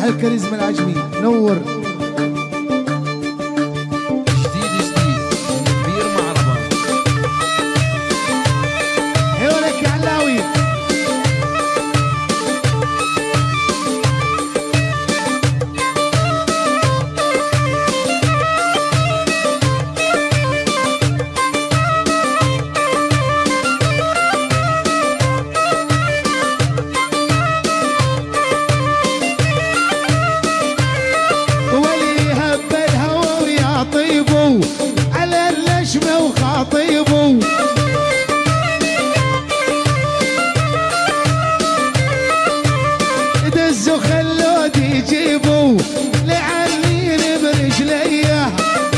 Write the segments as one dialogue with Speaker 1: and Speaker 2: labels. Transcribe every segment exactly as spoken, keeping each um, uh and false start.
Speaker 1: الكاريزما العجمي نور.
Speaker 2: جديد جديد كبير معربة.
Speaker 1: عيونك يا علاوي. على اللشمة وخاطيبه دزوا خلود يجيبوا لعلين برجليه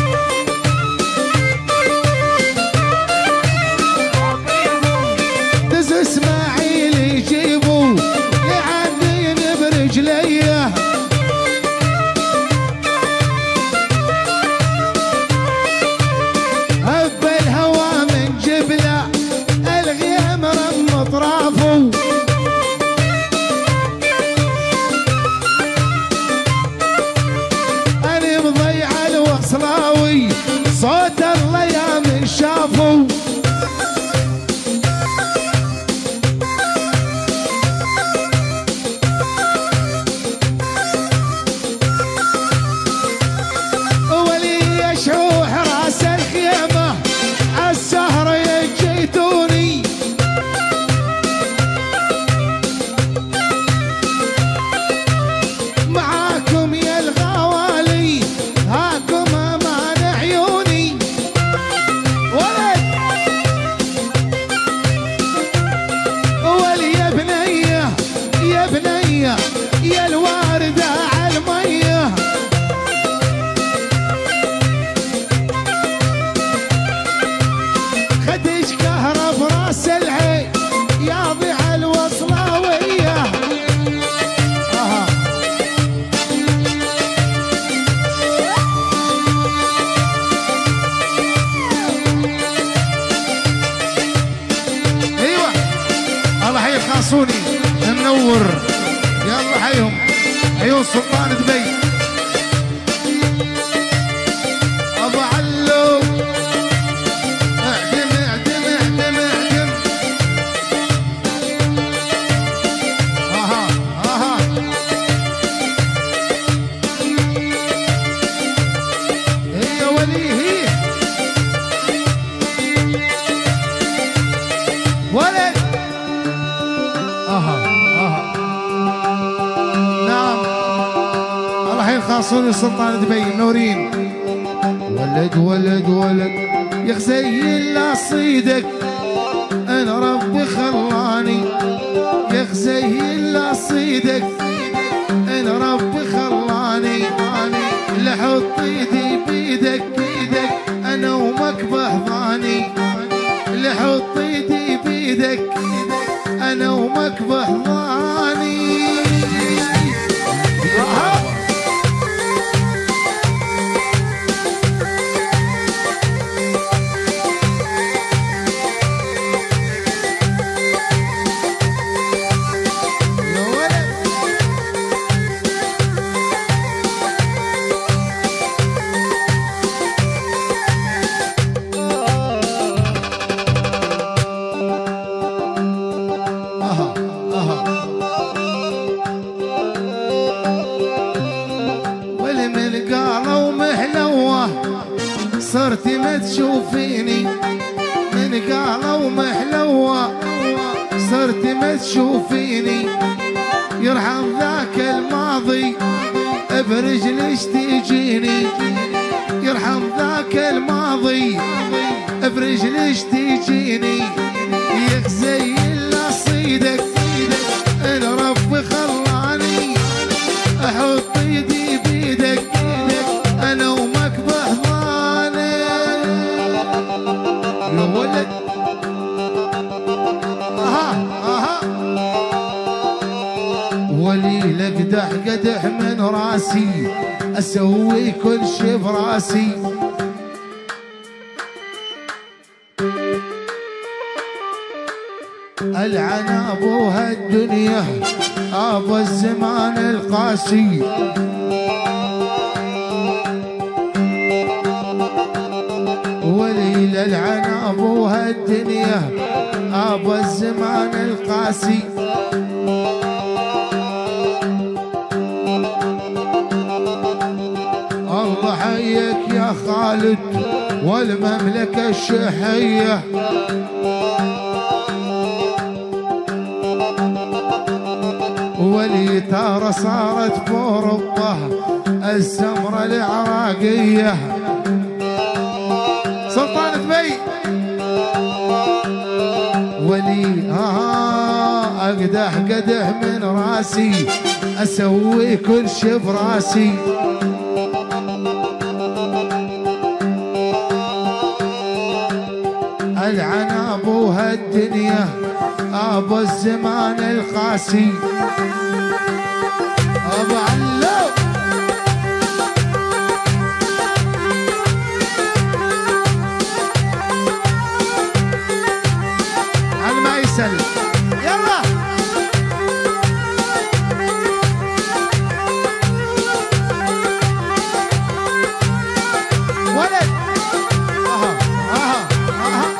Speaker 1: دزوا اسماعيل يجيبوا لعلين برجليه اطرافه انا مضيع الوصلاوي صوت الله يا من شافه ولي يشوح راس الخيمه عالسهره يجيتوني يا الواردة عالمية خدش كهرب راس العين يا ضيع الوصلاوية. آه. ايوه الله حي الخاصوني منور. يلا حيهم عيون سلطان دبي ابو علو اعدم اعدم اعدم اعدم. اها اها هي ولي هي ولد. اها اها خاصوني سلطان دبي منورين. ولد ولد ولد يا خزيل لا صيدك انا ربي خلاني يا خزيل لا صيدك انا ربي خلاني لحط ايدي بيدك بيدك انا ومكبه ضاني لحط ايدي بيدك انا ومكبه ضاني. صرت ما تشوفيني من قالة ومحلوة صرت ما تشوفيني يرحم ذاك الماضي برجلش تجيني يرحم ذاك الماضي برجلش تجيني يا خزيل لا صيدك انا ربي خلاني احط ايدي بيدك انا ومكبه ضاني يا ولد. اها اها ولي لقدح قدح من راسي اسوي كل شي براسي العن ابوها الدنيا ابو الزمان القاسي. ولي للعنب وهالدنيا ابو الزمان القاسي. الله حيك يا خالد والمملكة الشحية. ولي تارة صارت بأوروبا السمرة العراقية. سلطان دبي ولي آه أقدح قدح من راسي أسوي كل شي براسي. العنب وهالدنيا ابو الزمان القاسي. ابو علو على ما يسل يلا ولد. اها اها اها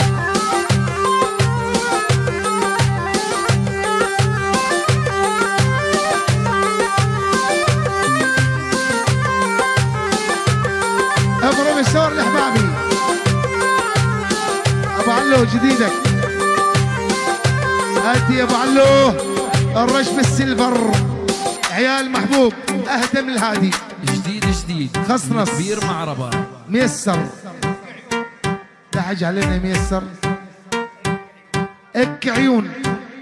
Speaker 1: بروفيسور لحبابي ابو علو جديدك. هاتي يا ابو علو الرش بالسيلفر عيال محبوب اهدى من الهادي.
Speaker 2: جديد جديد
Speaker 1: خصنص
Speaker 2: كبير معربة
Speaker 1: ميسر. لا حاجة علينا ميسر. اك عيون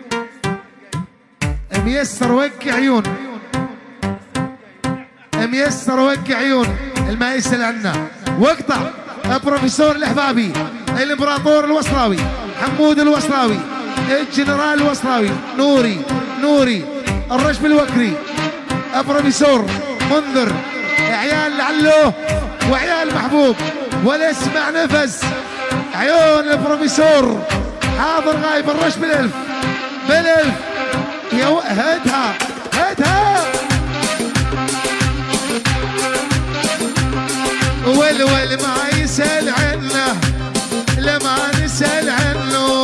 Speaker 1: ميسر وك عيون ميسر وك عيون الما يسأل عنا واقطع. بروفيسور الحبابي الامبراطور الوصلاوي حمود الوصلاوي الجنرال الوصلاوي نوري نوري الرشب الوكري بروفيسور منذر عيال لعلو وعيال محبوب ولا اسمع نفس عيون البروفيسور حاضر غايب الرشب بالالف بالالف يا هدها هدها والول ما يسأل عنه لما نسأل عنه.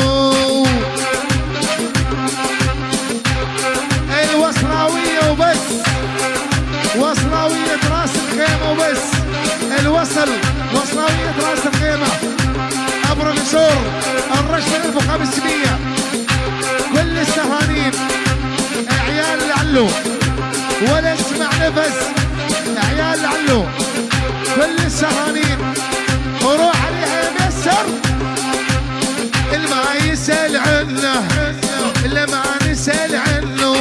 Speaker 1: الوصلاوية وبس وصلاوية راس الخيمة وبس. الوصل وصلاوية راس الخيمة. بروفيسور الرشد ألف وخمسمية كل السهرانين عيال لعلو ولا اسمع نفس عيال لعلو كل السهرانين وروح عليها ميسر. الما يسأل عنه لما نسأل عنه.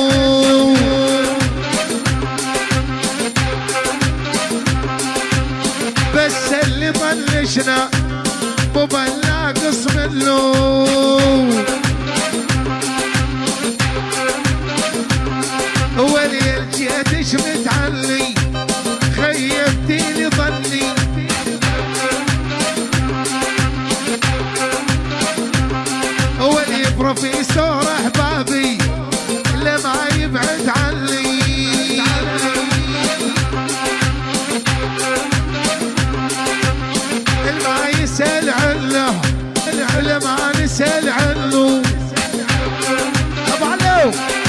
Speaker 1: بس اللي طنشنا مو بناقص منه. ولي الجيت شمت عني خيبتي لي ظني. ولي بروفيسور احبابي لما يبعد عني. الما يسأل عنه لما نسأل عنه. ابو علو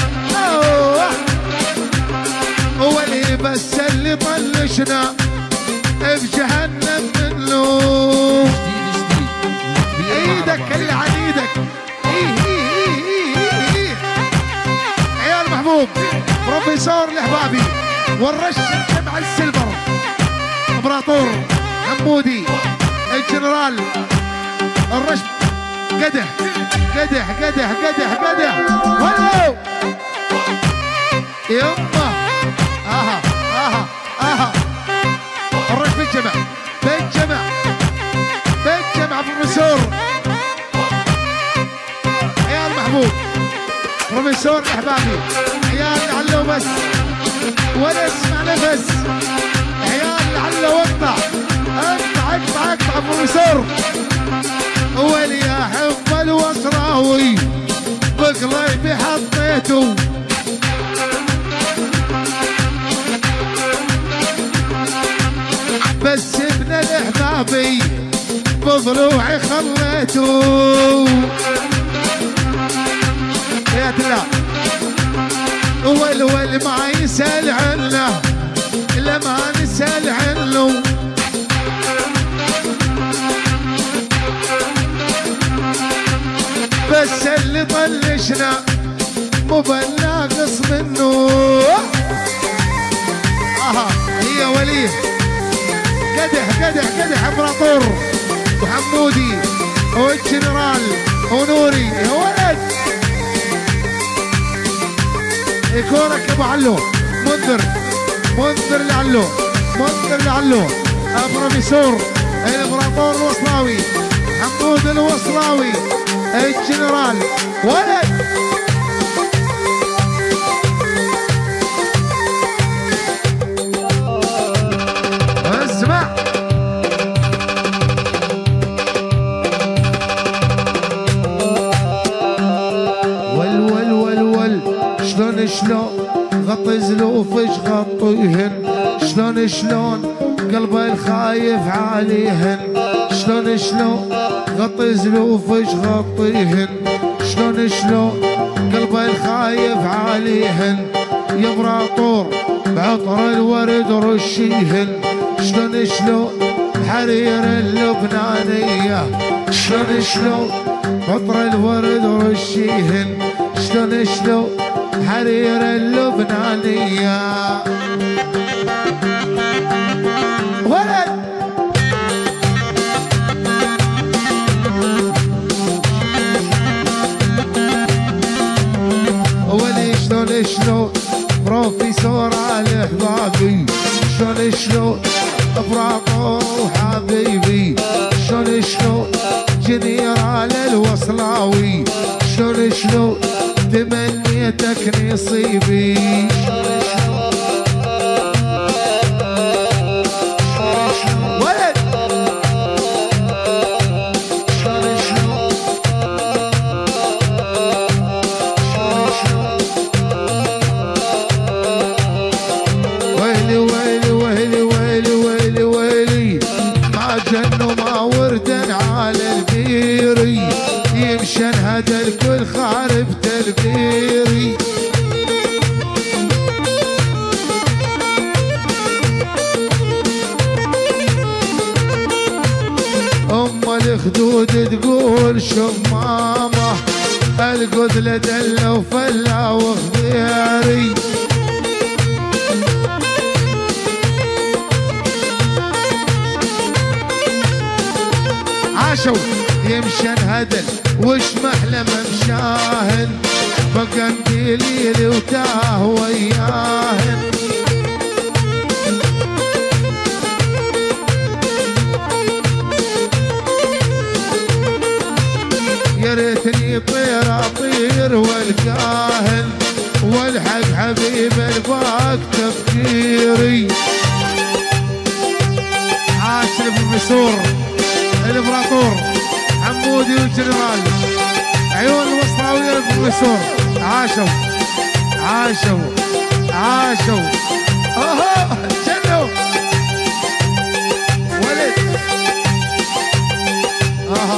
Speaker 1: ولي بس اللي طلشنا بجهنم منه. ايدك اللي عن ايدك. ايه ايه ايه ايه ايه عيال محبوب بروفيسور الحبابي والرش الجمع السيلفر امبراطور حمودي الجنرال الرش قدح قدح قدح قدح قدح. ولو يمه اها اها اها الرش بالجمع بالجمع بالجمع بروفيسور عيال محبوب بروفيسور احبابي عيال لعله بس ولا اسمع نفس عيال لعله واقطع اقطع اقطع اقطع بروفيسور. ولي احب الوصراوي بقلبي حطيته. كتابي بضلوعي خليته يا تلا والول ما يسأل عنه إلا ما نسأل عنه بس اللي طلشنا مو بالناقص منه. اها هي وليه قدح قدح قدح امبراطور وحمودي والجنرال ونوري يا ولد يكونك ابو علو منذر منذر لعلو منذر لعلو بروفيسور الامبراطور الوصلاوي حمود الوصلاوي الجنرال ولد اسمع ول ول ول ول شلون شلون غطي زلوفش غطيهن شلون شلون قلبي الخايف عليهن شلون شلون غطي زلوفش غطيهن شلون شلون قلبي الخايف عليهن يا امبراطور بعطر الورد رشيهن شلون شلون حرير اللبنانية شلون شلون بعطر الورد رشيهن شلون شلون حرير اللبنانية ولد ولي شلون شلون بروفيسور على احبابي شلون شلون امبراطور وحبيبي شلون شلون جنرال الوصلاوي شلون شلون تمنيتك نصيبي ولد ويلي ويلي ويلي ويلي ويلي ويلي ما جنوا ما وردن على البيري يمشن هذا الكل خارب تلبيري ام الخدود تقول شمامه القذله دله وفلا وخضيري عاشوا يمشن هدل وش محلى ممشاهن بقنديلي وتاه وياهن يا ريتني طير اطير والكاهن والحق حبيب الباك تفكيري عاش البروفيسور الامبراطور حمودي والجنرال عيون الوصلاوية البروفيسور عاشوا عاشوا عاشوا اها جنوا ولد اها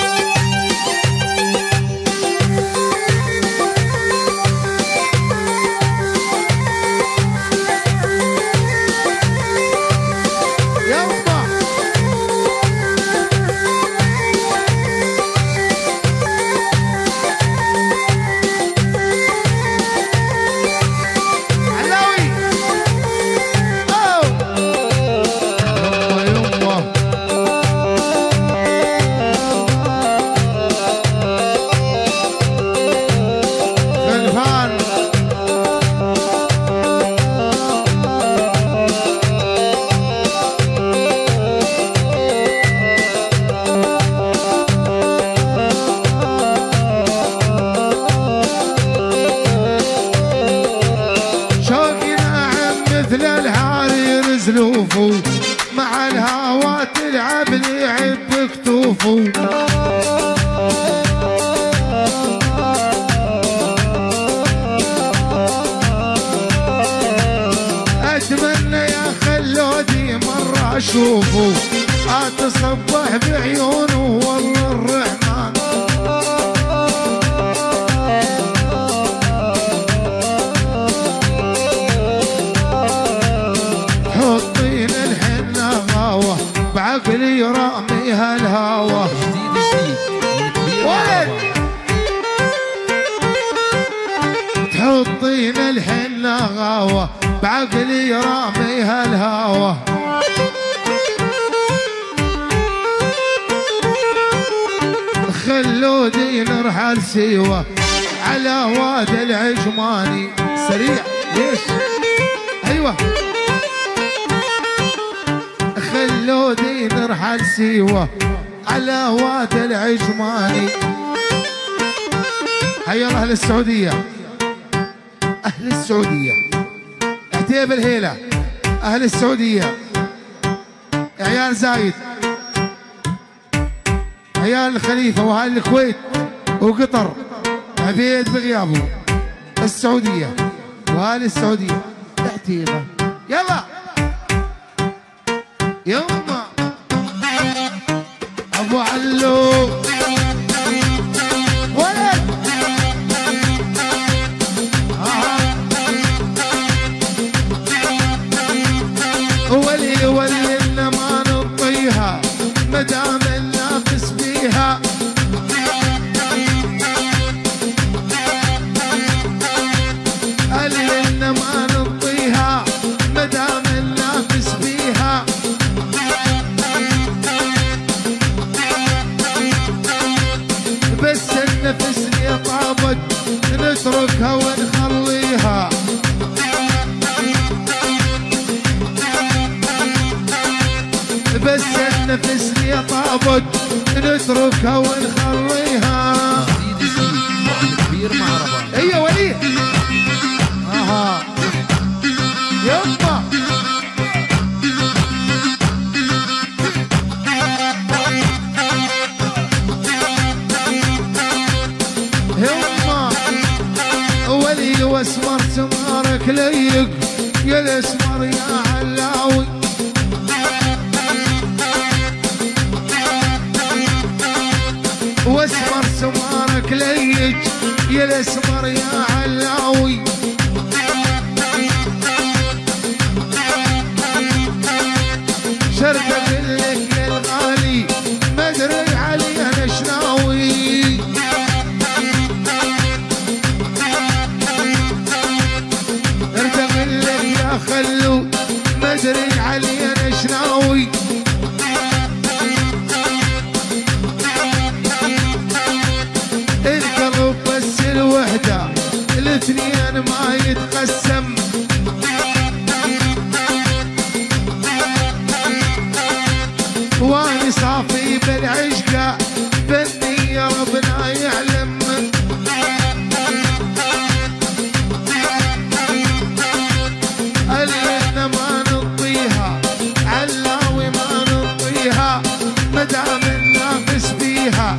Speaker 1: زلوفو مع الهوا تلعب لعب بكتوفو اتمنى يا خلودي مرة اشوفو اتصبح بعيونه والله الرحمن. حطين الحنة غاوة بعقلي راميها الهوى. ولد تحطين الحنة غاوة بعقلي راميها الهوى. خلودي نرحل سيوة على واد العجماني. سريع ليش؟ ايوه خلودي نرحل سيوة على واد العجماني. حيا الله اهل السعودية، اهل السعودية عتيب الهيلة، اهل السعودية عيال زايد، عيال الخليفة وأهل الكويت وقطر، عبيد بغيابه، السعودية وأهل السعودية عتيبة. يلا يما أبو علو ولد آه. ولي ولي إن ما نطيها مدام النافس بيها. قال إن ما نطيها مدام النافس بيها. بس النفس اللي طابت نتركها ونخليها. بس النفس اللي طابت نتركها ونخليها.
Speaker 2: كبير مع ربان.
Speaker 1: ايوه وليه اها يما يما ولي واسمر سمارك ليق يا الاسمر يا علاوي. واسمر سمارك ليج يا الاسمر يا علاوي. شرق اقول لك يا الغالي ما ادري علي انا شناوي. ارد اقول لك يا خلو ما ادري علي انا شناوي. القلب بس الوحدة الاثنين ما يتقسم. واني صافي بالعشقة بالنية ربنا يعلم. قلنا ما نطيها علاوي ما نطيها مدام النافس بيها.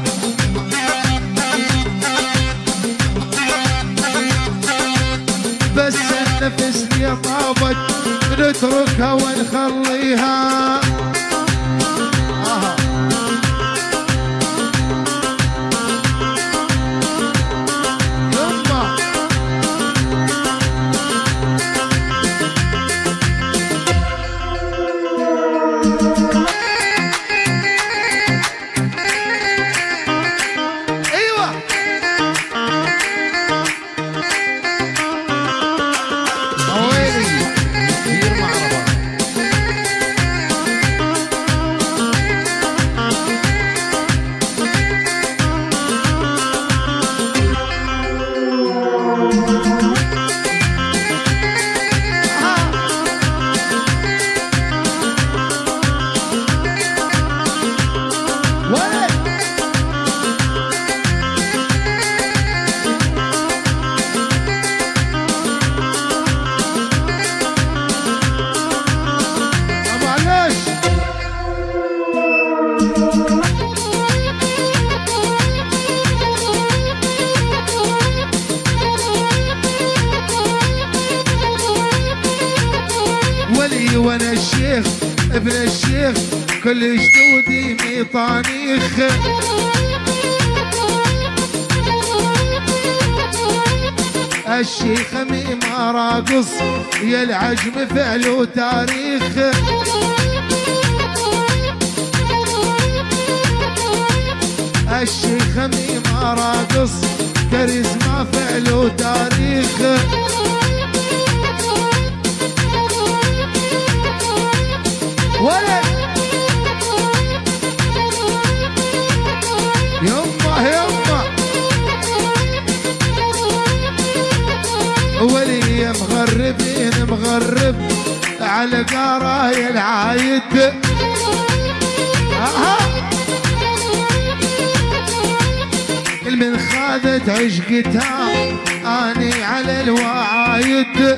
Speaker 1: بس النفس اللي طابت نتركها ونخليها. آه. يما ايوه
Speaker 2: كبير مع ربان. وانا الشيخ ابن الشيخ
Speaker 1: كل جدودي ميطانيخ الشيخ ميمة راقص يا العجم فعل وتاريخ الشيخ ميمة راقص كاريزما فعل وتاريخ ولد يما يما ولي مغربين مغرب على قراي العايد اها كل من خاذت عشقتها اني على الوعايد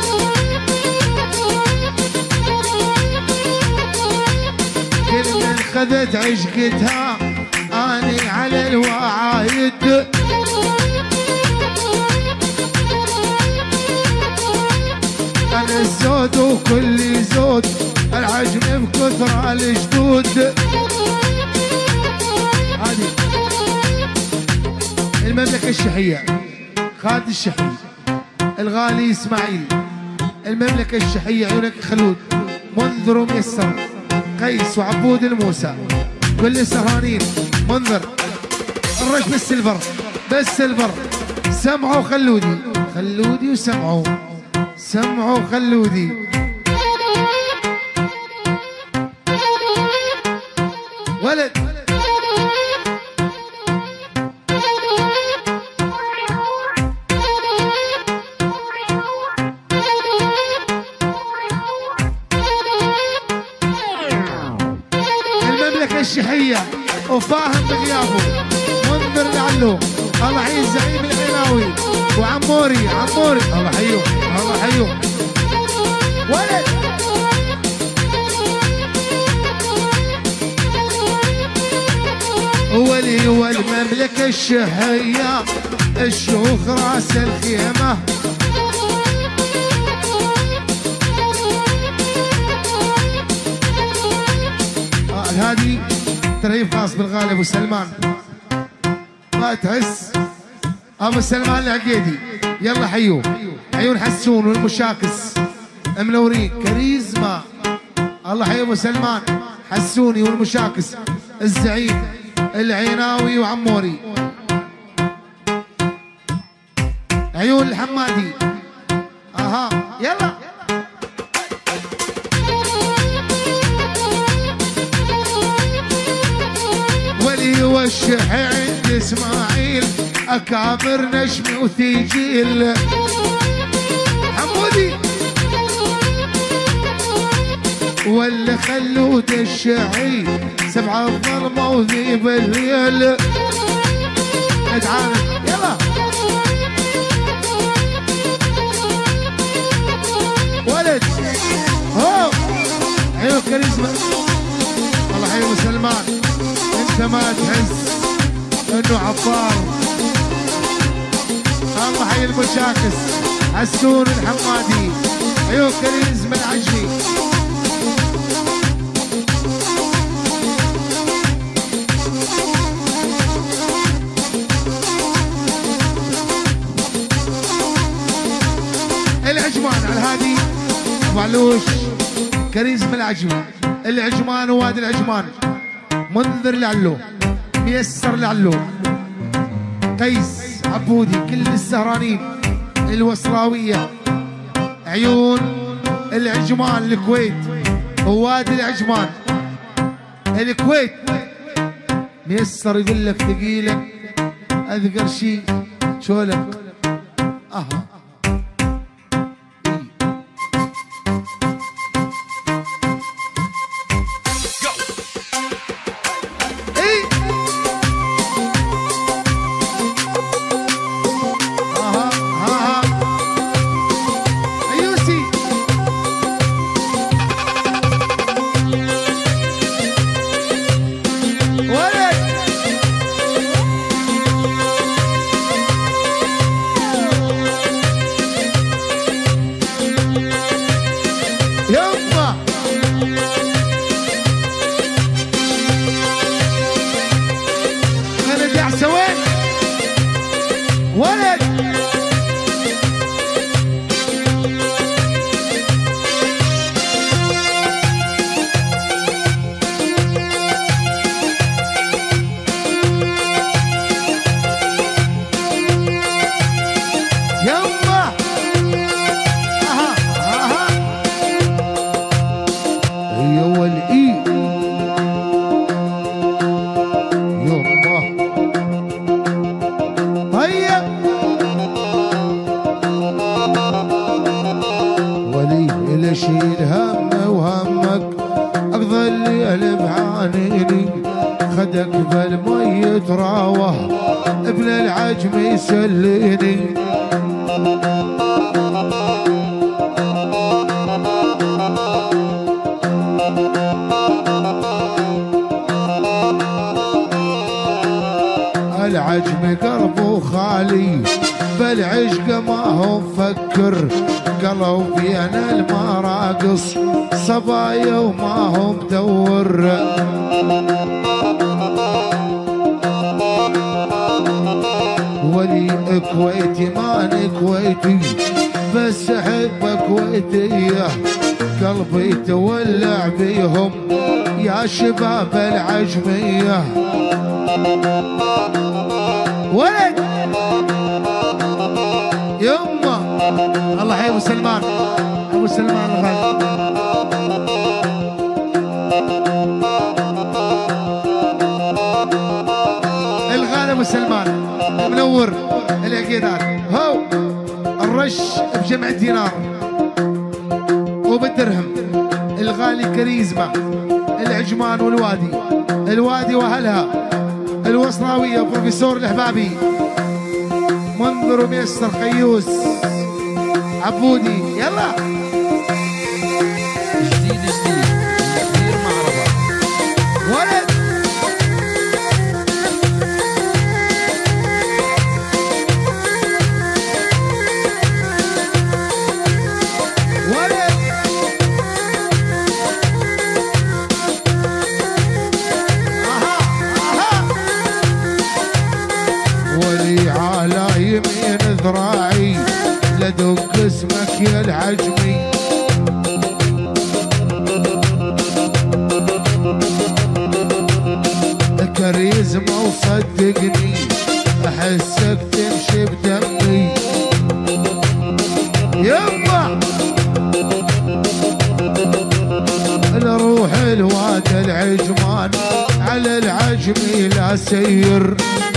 Speaker 1: كل من خذت عشقتها اني على الوعايد انا الزود وكل زود العجم بكثر الجدود هذه المملكة الشحية خالد الشحي الغالي اسماعيل المملكة الشحية عيونك خلود منذر وميسر قيس وعبود الموسى كل السهرانين منذر الرش بالسلفر بالسلفر سمعوا خلودي خلودي وسمعوا سمعوا خلودي ولد المملكة الشحية وفاهم بغيابه منذر لعلو الله يحيي الزعيم العيناوي وعموري عموري الله حيوه الله حيوه ولد ولي والمملكة الشحية الشيوخ راس الخيمة آه هذه ترهيب خاص بالغالي ابو سلمان ما تحس ابو سلمان العقيدي يلا حيوه عيون حسون والمشاكس منورين كاريزما الله حي ابو سلمان حسوني والمشاكس الزعيم العيناوي وعموري عيون الحمادي اها يلا ولي والشحي عند اسماعيل اكابر نجم وثقيل حمودي واللي خلود الشحي سبعة الظلمة وذيب الليل اتعامل يلا ولد هو عيون كاريزما الله حي ابو سلمان انت ما تحس انه عطار الله حي المشاكس حسون الحمادي عيون كاريزما العجمي العجمان على الهادي معلوش كاريزما العجمي العجمان ووادي العجمان منذر لعلو ميسر لعلو قيس عبودي كل السهرانين الوصراوية عيون العجمان الكويت ووادي العجمان الكويت ميسر يقول لك ثقيلة اذكر شي شولك اها بهانيني خدك بالمي يتراوح ابن العجم يسليني العجم قلبه خالي بالعشق ما هو مفكر قالوا بينا المراقص صبايا وما هو مدور ولي كويتي ماني كويتي بس احب كويتيه قلبي تولع بيهم يا شباب العجميه ولد يما الله يحيي ابو سلمان ابو سلمان الغالي الغالي ابو سلمان منور العقيدات هو الرش بجمع دينار وبالدرهم الغالي كريزما العجمان والوادي الوادي واهلها الوصراويه بروفيسور الحبابي منذر وميسر خيوس عبودي يلا
Speaker 2: جديد جديد كبير معرفة
Speaker 1: ولد ولد اها اها ولي على يمين ذراعي لدق اسمك يا العجمي كاريزما وصدقني احسك تمشي بدمي يما الروح الواد العجمان على العجمي لا سير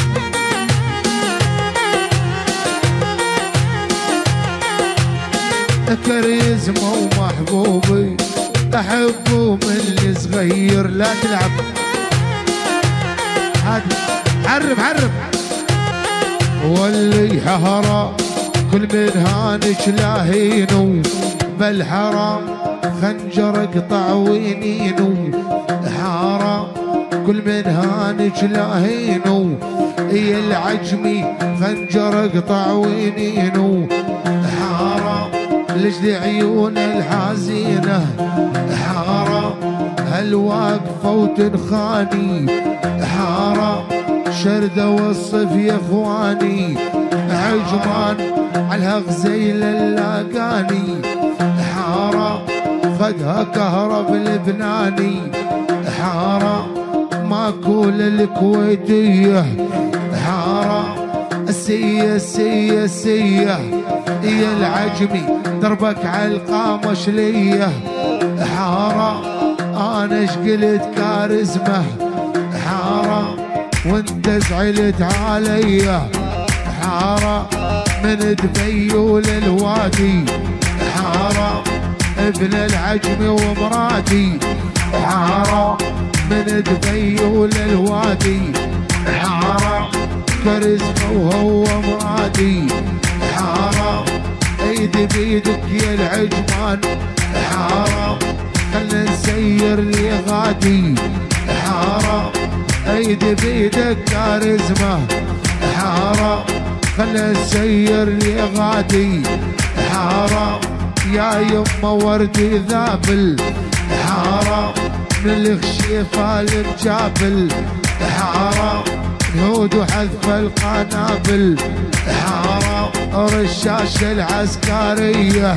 Speaker 1: كاريزما ومحبوبي احبه من الصغير لا تلعب عادي عرب عرب واللي ههرة كل من هانك لاهينو بالحرام خنجر اقطع وينينو حارة كل من هانك لاهينو يا العجمي خنجر اقطع وينينو حارة لجل عيون الحزينة حارة هالواقفة وتنخاني حارة شردة والصف يا اخواني عجمان على غزيل اللاقاني حارة خدها كهرب لبناني حارة ماكو للكويتية حارة السية السية السية يا العجمي دربك على القامة شلية حارة انا شقلت كارزمة حارة وانت زعلت عليا حارة من دبي للوادي حارة ابن العجمي ومراتي حارة من دبي للوادي حارة كاريزما وهو مرادي حارة ايدي بيدك يا العجمان حارة خلنا نسير لي غادي حارة ايدي بيدك كاريزما حارة خلنا نسير لي غادي حارة يا يما وردي ذابل حارة من الخشيفة للجابل حارة نهود وحذف القنابل حارة رشاش العسكرية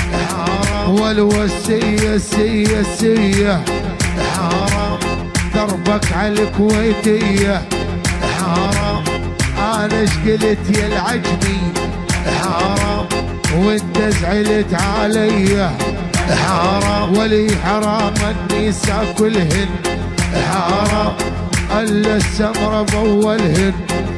Speaker 1: حارة والوسية السية السية حارة دربك على الكويتية حارة انا شقلت يا العجمي حارة وانت زعلت عليا حارة ولي حرام النساء كلهن حارة الا السمرة بولهن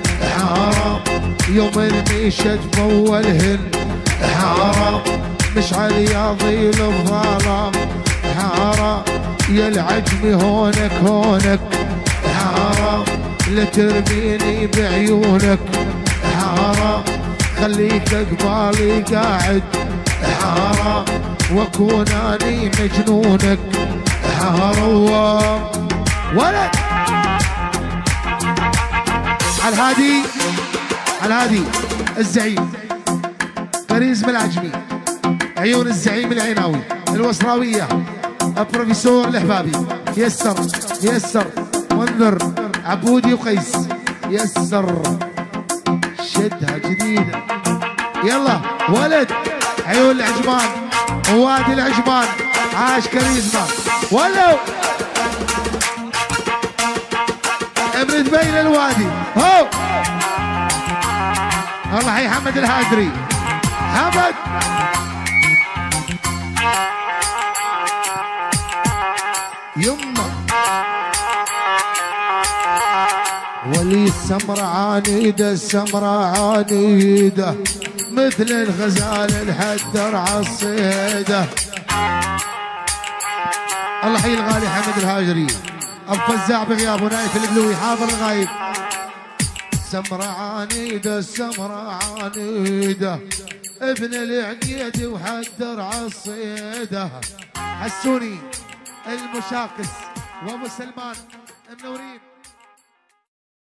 Speaker 1: حارة يوم الميشت بولهن حارة مش على ظيل الظلام حارة يا العجمي هونك هونك حرام لا ترميني بعيونك حرام خليك قبالي قاعد حرام واكون اني مجنونك حرام ولد على الهادي على الهادي الزعيم كاريزما العجمي عيون الزعيم العيناوي الوصراوية البروفيسور الحبابي يسر يسر منذر عبودي وقيس يسر شدها جديدة يلا ولد عيون العجمان ووادي العجمان عاش كاريزما ولو ابن دبي للوادي هو الله حي حمد الهادري حمد يمه ولي السمرة عنيدة السمرة عنيدة مثل الغزال الحدر عالصيدة الله حي الغالي حمد الهاجري الفزاع بغيابه نايف القلوي حاضر الغايب سمرة عنيدة سمرة عنيدة ابن العقيد وحدر عالصيدة حسوني المشاقس وابو سلمان النورين